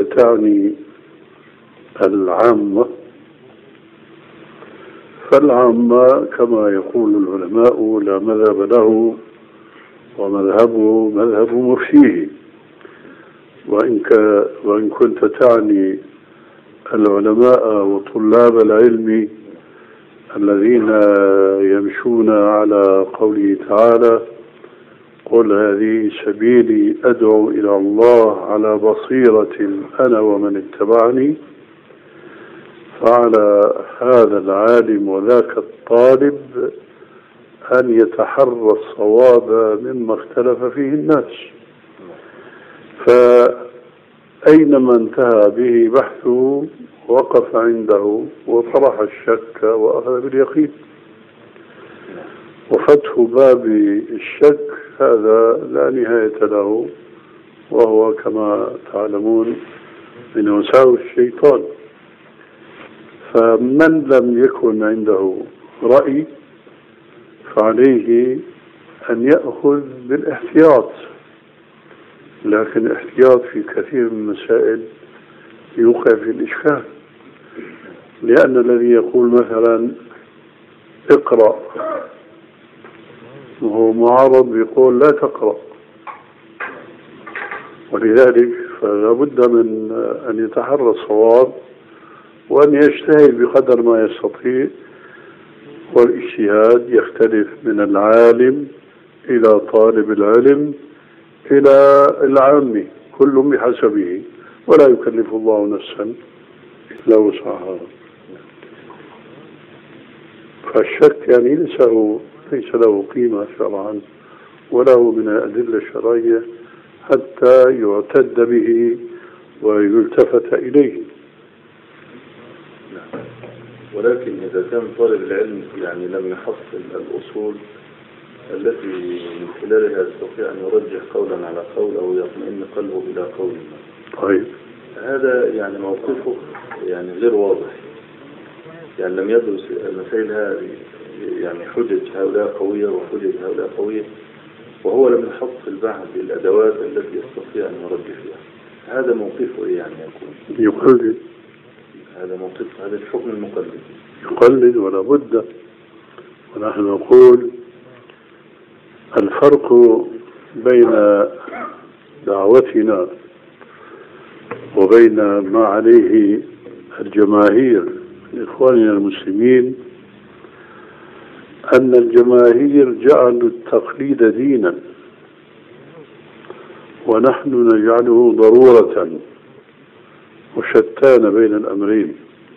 تعني العامة، فالعامة كما يقول العلماء لا مذهب له، ومذهبه مذهب مفتيه. وإن كنت تعني العلماء وطلاب العلم الذين يمشون على قوله تعالى: قل هذه سبيلي أدعو إلى الله على بصيرة أنا ومن اتبعني، فعلى هذا العالم وذاك الطالب أن يتحرى الصواب مما اختلف فيه الناس. فأينما انتهى به بحثه وقف عنده وطرح الشك وأخذ باليقين. وفتح باب الشك هذا لا نهاية له، وهو كما تعلمون من وساوس الشيطان. فمن لم يكن عنده رأي فعليه أن يأخذ بالاحتياط، لكن الاحتياط في كثير من المسائل يوقع في الإشكال، لأن الذي يقول مثلا اقرأ وهو معارض يقول لا تقرأ، ولذلك فلا بد من أن يتحرى الصواب وأن يجتهد بقدر ما يستطيع. والاجتهاد يختلف من العالم إلى طالب العلم إلى العامي، كل بحسبه، ولا يكلف الله نفسا إلا وسعها. فالشك يعني ليس له قيمة شرعا وله من الأدلة الشرعية حتى يعتد به ويلتفت إليه. ولكن إذا كان طالب العلم يعني لم يحصل الأصول التي من خلالها يستطيع أن يرجح قولا على قول أو يطمئن قلبه إلى قول ما، طيب هذا يعني موقفه يعني غير واضح، يعني لم يدرس المسائل هذه، يعني حجج هؤلاء قوية وحجج هؤلاء قوية، وهو لم يحط في البحث الأدوات التي يستطيع أن يرجح فيها. هذا موقفه إيه يعني يكون؟ يقلد. هذا موقف، هذا الحكم المقلد، يقلد ولا بد. ونحن نقول الفرق بين دعوتنا وبين ما عليه الجماهير من إخواننا المسلمين أن الجماهير جعلوا التقليد دينا، ونحن نجعله ضرورة، وشتان بين الأمرين.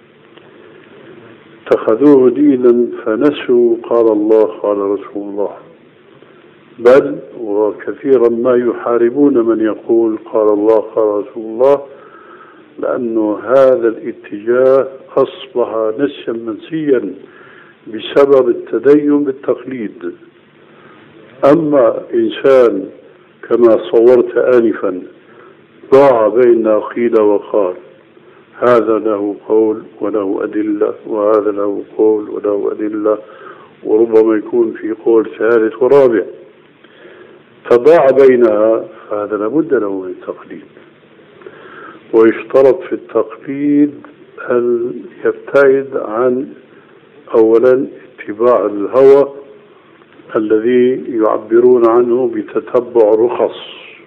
اتخذوه دينا فنسوا قال الله قال رسول الله، بل وكثيرا ما يحاربون من يقول قال الله قال رسول الله، لأنه هذا الاتجاه أصبح نسيا منسيا بسبب التدين بالتقليد. أما إنسان كما صورت آنفا ضاع بين قيل وقال، هذا له قول وله أدلة، وهذا له قول وله أدلة، وربما يكون في قول ثالث ورابع، فضاع بينها، فهذا لابد له من التقليد. ويشترط في التقليد أن يبتعد عن أولا اتباع الهوى الذي يعبرون عنه بتتبع رخص،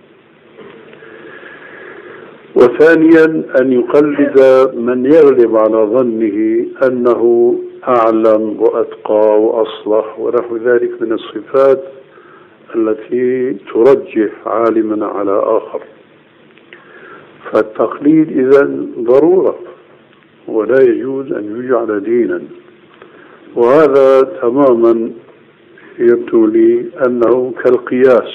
وثانيا أن يقلد من يغلب على ظنه أنه أعلم وأتقى وأصلح ونحو ذلك من الصفات التي ترجح عالما على آخر. فالتقليد إذن ضرورة ولا يجوز أن يجعل دينا، وهذا تماما يبدو لي أنه كالقياس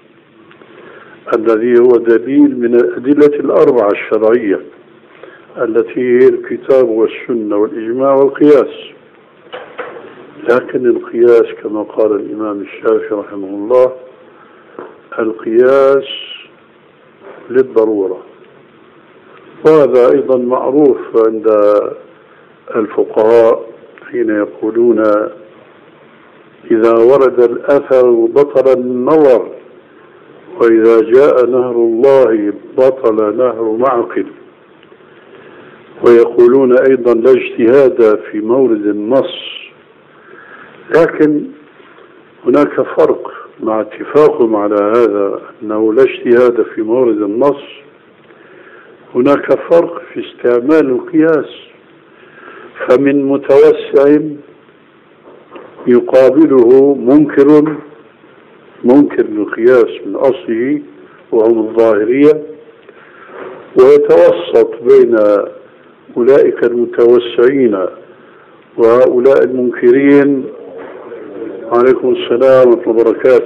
الذي هو دليل من الأدلة الأربعة الشرعية التي هي الكتاب والسنة والإجماع والقياس. لكن القياس كما قال الإمام الشافعي رحمه الله القياس للضرورة، وهذا أيضا معروف عند الفقهاء حين يقولون إذا ورد الأثر بطل النظر، وإذا جاء نهر الله بطل نهر معقل. ويقولون أيضا لا اجتهاد في مورد النص، لكن هناك فرق مع اتفاقهم على هذا أنه لا اجتهاد في مورد النص. هناك فرق في استعمال القياس، فمن متوسع يقابله منكر للقياس من أصله وهم الظاهرية، ويتوسط بين أولئك المتوسعين وهؤلاء المنكرين. عليكم السلام ورحمة الله وبركاته.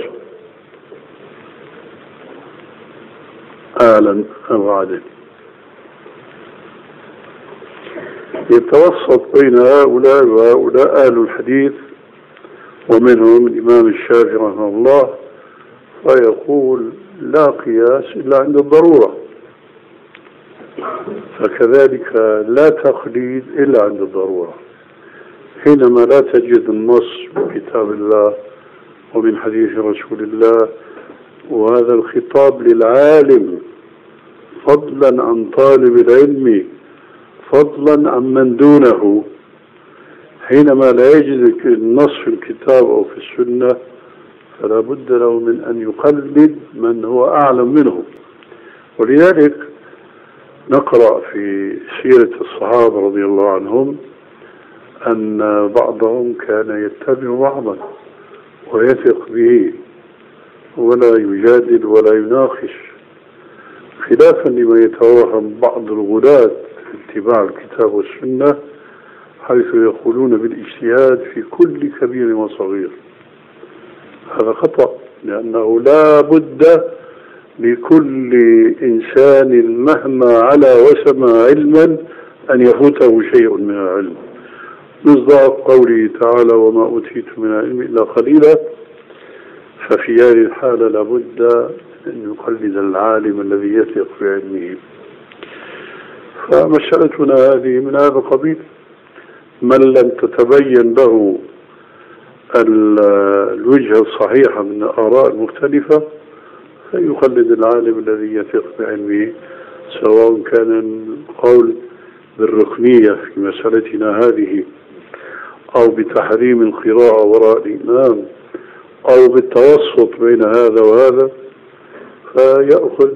أهلا وسهلا. يتوسط بين هؤلاء وهؤلاء أهل الحديث، ومنهم الإمام الشافعي رحمه الله، فيقول لا قياس إلا عند الضرورة، فكذلك لا تقليد إلا عند الضرورة. حينما لا تجد النص من كتاب الله ومن حديث رسول الله، وهذا الخطاب للعالم فضلا عن طالب العلم، فضلا عن من دونه، حينما لا يجد النص في الكتاب أو في السنة فلا بد له من أن يقلد من هو أعلم منه. ولذلك نقرأ في سيرة الصحابة رضي الله عنهم أن بعضهم كان يتبع بعضا ويثق به ولا يجادل ولا يناقش، خلافا لما يتوهم بعض الغلاة في اتباع الكتاب والسنة، حيث يقولون بالاجتهاد في كل كبير وصغير. هذا خطأ، لأنه لا بد لكل إنسان مهما علا وسمى علما أن يفوته شيء من العلم، مصداق قوله تعالى وما أوتيت من العلم إلا قليلا. ففي هذه الحالة لابد أن يقلد العالم الذي يثق في علمه. فمسألتنا هذه من هذا القبيل، من لم تتبين له الوجهة الصحيحة من الآراء المختلفة فيقلد العالم الذي يثق بعلمه، سواء كان القول بالركنية في مسألتنا هذه، أو بتحريم القراءة وراء الإمام، أو بالتوسط بين هذا وهذا، فيأخذ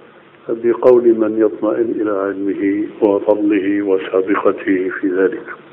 بقول من يطمئن إلى علمه وفضله وسابقته في ذلك.